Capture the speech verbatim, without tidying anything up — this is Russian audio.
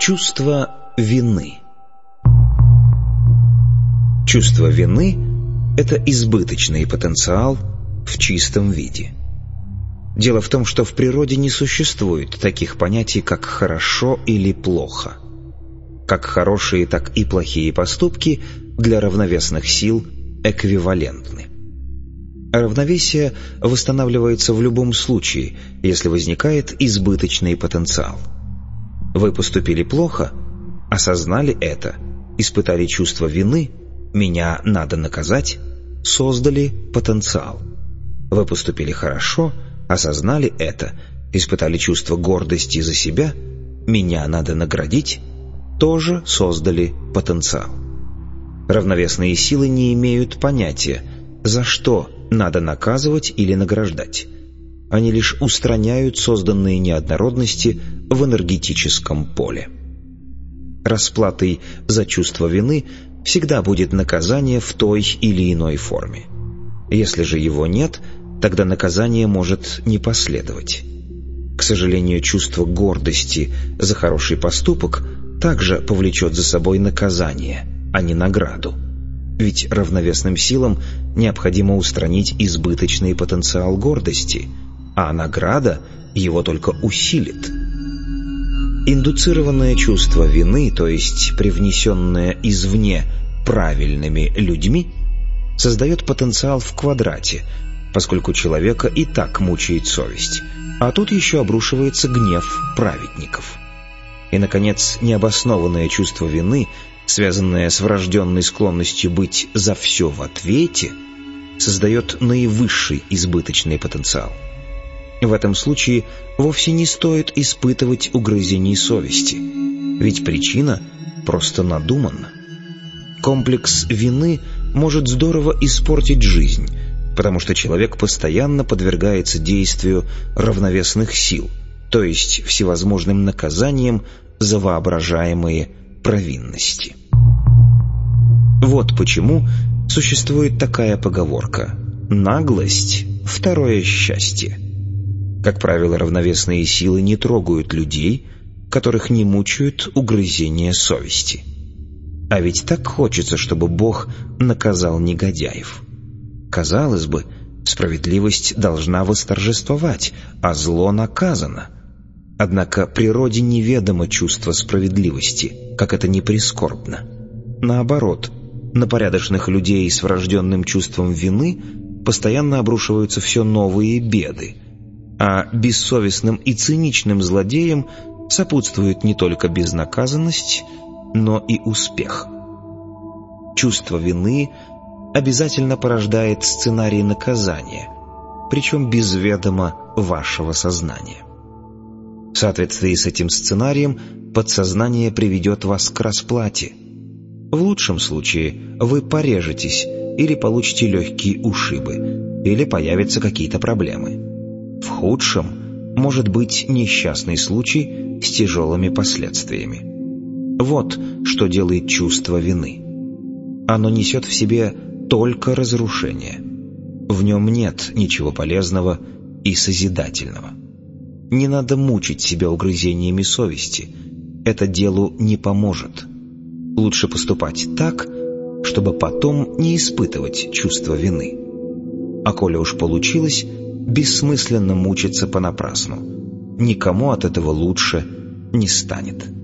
Чувство вины. Чувство вины – это избыточный потенциал в чистом виде. Дело в том, что в природе не существует таких понятий, как «хорошо» или «плохо». Как хорошие, так и плохие поступки для равновесных сил эквивалентны. Равновесие восстанавливается в любом случае, если возникает избыточный потенциал. Вы поступили плохо, осознали это, испытали чувство вины, меня надо наказать, создали потенциал. Вы поступили хорошо, осознали это, испытали чувство гордости за себя, меня надо наградить, тоже создали потенциал. Равновесные силы не имеют понятия, за что надо наказывать или награждать. Они лишь устраняют созданные неоднородности в энергетическом поле. Расплатой за чувство вины всегда будет наказание в той или иной форме. Если же его нет, тогда наказание может не последовать. К сожалению, чувство гордости за хороший поступок также повлечет за собой наказание, а не награду. Ведь равновесным силам необходимо устранить избыточный потенциал гордости, а награда его только усилит. Индуцированное чувство вины, то есть привнесенное извне правильными людьми, создает потенциал в квадрате, поскольку человека и так мучает совесть, а тут еще обрушивается гнев праведников. И, наконец, необоснованное чувство вины, связанное с врожденной склонностью быть за все в ответе, создает наивысший избыточный потенциал. В этом случае вовсе не стоит испытывать угрызений совести, ведь причина просто надуманна. Комплекс вины может здорово испортить жизнь, потому что человек постоянно подвергается действию равновесных сил, то есть всевозможным наказаниям за воображаемые провинности. Вот почему существует такая поговорка: «Наглость – второе счастье». Как правило, равновесные силы не трогают людей, которых не мучают угрызения совести. А ведь так хочется, чтобы Бог наказал негодяев. Казалось бы, справедливость должна восторжествовать, а зло наказано. Однако природе неведомо чувство справедливости, как это ни прискорбно. Наоборот, на порядочных людей с врожденным чувством вины постоянно обрушиваются все новые беды, а бессовестным и циничным злодеям сопутствует не только безнаказанность, но и успех. Чувство вины обязательно порождает сценарий наказания, причем без ведома вашего сознания. В соответствии с этим сценарием подсознание приведет вас к расплате. В лучшем случае вы порежетесь или получите легкие ушибы, или появятся какие-то проблемы. В худшем может быть несчастный случай с тяжелыми последствиями. Вот что делает чувство вины. Оно несет в себе только разрушение. В нем нет ничего полезного и созидательного. Не надо мучить себя угрызениями совести. Это делу не поможет. Лучше поступать так, чтобы потом не испытывать чувство вины. А коли уж получилось, бессмысленно мучиться понапрасну. Никому от этого лучше не станет.